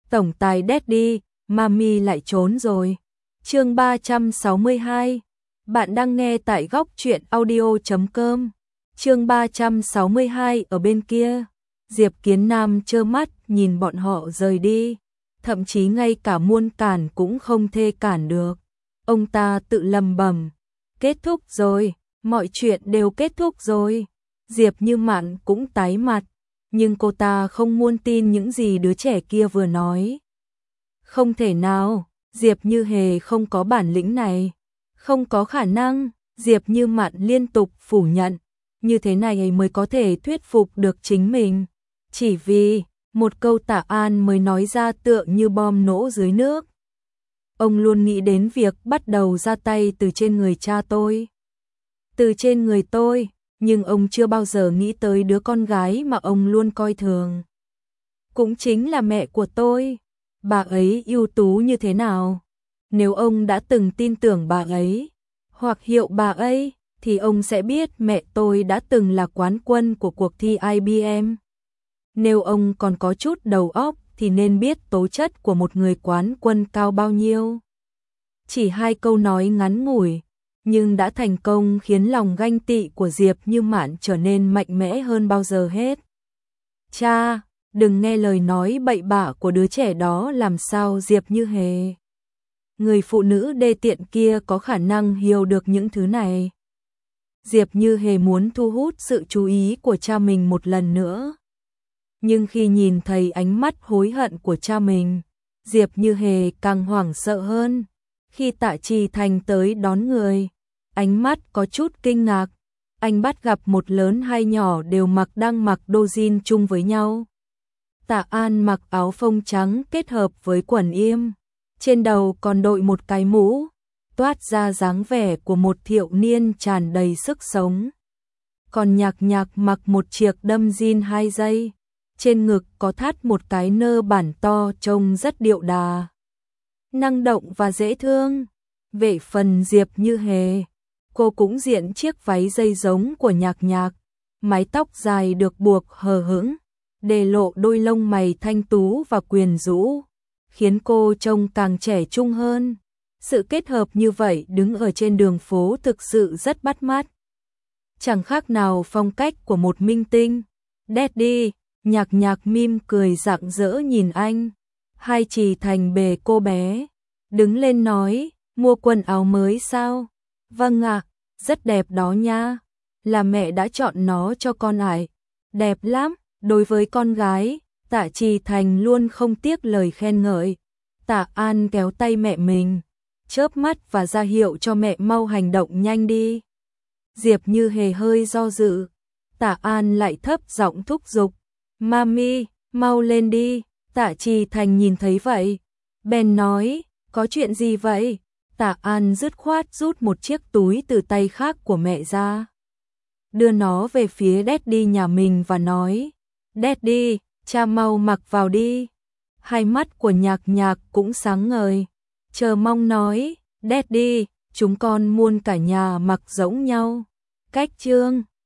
Tổng tài Daddy, Mami lại trốn rồi. Chương 362. Bạn đang nghe tại góc truyện audio.com. Chương 362 ở bên kia. Diệp Kiến Nam trơ mắt nhìn bọn họ rời đi, thậm chí ngay cả muôn cản cũng không thể cản được. Ông ta tự lẩm bẩm, kết thúc rồi, mọi chuyện đều kết thúc rồi. Diệp Như Mạn cũng tái mặt, nhưng cô ta không muốn tin những gì đứa trẻ kia vừa nói. Không thể nào, Diệp Như Hề không có bản lĩnh này, không có khả năng. Diệp Như Mạn liên tục phủ nhận, như thế này mới có thể thuyết phục được chính mình. Chỉ vì một câu tạ an mới nói ra tựa như bom nổ dưới nước. Ông luôn nghĩ đến việc bắt đầu ra tay từ trên người cha tôi, từ trên người tôi, nhưng ông chưa bao giờ nghĩ tới đứa con gái mà ông luôn coi thường. Cũng chính là mẹ của tôi. Bà ấy ưu tú như thế nào? Nếu ông đã từng tin tưởng bà ấy, hoặc hiểu bà ấy, thì ông sẽ biết mẹ tôi đã từng là quán quân của cuộc thi IBM. Nếu ông còn có chút đầu óc thì nên biết tố chất của một người quán quân cao bao nhiêu. Chỉ 2 câu nói ngắn ngủi, nhưng đã thành công khiến lòng ganh tị của Diệp Như Mạn trở nên mạnh mẽ hơn bao giờ hết. Cha, đừng nghe lời nói bậy bạ của đứa trẻ đó. Làm sao Diệp Như Hề, người phụ nữ đê tiện kia, có khả năng hiểu được những thứ này? Diệp Như Hề muốn thu hút sự chú ý của cha mình một lần nữa. Nhưng khi nhìn thấy ánh mắt hối hận của cha mình, Diệp Như Hề càng hoảng sợ hơn. Khi Tạ Trì Thành tới đón người, ánh mắt có chút kinh ngạc. Anh bắt gặp một lớn hai nhỏ đều đang mặc đôi jean chung với nhau. Tạ An mặc áo phông trắng kết hợp với quần yêm, trên đầu còn đội một cái mũ, toát ra dáng vẻ của một thiếu niên tràn đầy sức sống. Còn Nhạc Nhạc mặc một chiếc đâm jean 2 dây, trên ngực có thắt một cái nơ bản to trông rất điệu đà, năng động và dễ thương. Về phần Diệp Như Hề, cô cũng diện chiếc váy dây giống của Nhạc Nhạc, mái tóc dài được buộc hờ hững, để lộ đôi lông mày thanh tú và quyến rũ, khiến cô trông càng trẻ trung hơn. Sự kết hợp như vậy đứng ở trên đường phố thực sự rất bắt mắt, chẳng khác nào phong cách của một minh tinh. Daddy, Nhạc Nhạc mỉm cười rạng rỡ nhìn anh. Hai Trì Thành bề cô bé, đứng lên nói, mua quần áo mới sao? Vâng ạ, rất đẹp đó nha, là mẹ đã chọn nó cho con ải. Đẹp lắm. Đối với con gái, Tạ Trì Thành luôn không tiếc lời khen ngợi. Tạ An kéo tay mẹ mình, chớp mắt và ra hiệu cho mẹ mau hành động nhanh đi. Diệp Như Hề hơi do dự, Tạ An lại thấp giọng thúc giục, Mami, mau lên đi. Tạ Trì Thành nhìn thấy vậy, bèn nói, có chuyện gì vậy? Tạ An dứt khoát rút một chiếc túi từ tay khác của mẹ ra, đưa nó về phía Daddy nhà mình và nói, Daddy, cha mau mặc vào đi. Hai mắt của Nhạc Nhạc cũng sáng ngời, chờ mong nói, Daddy, chúng con muốn cả nhà mặc giống nhau. Cách chương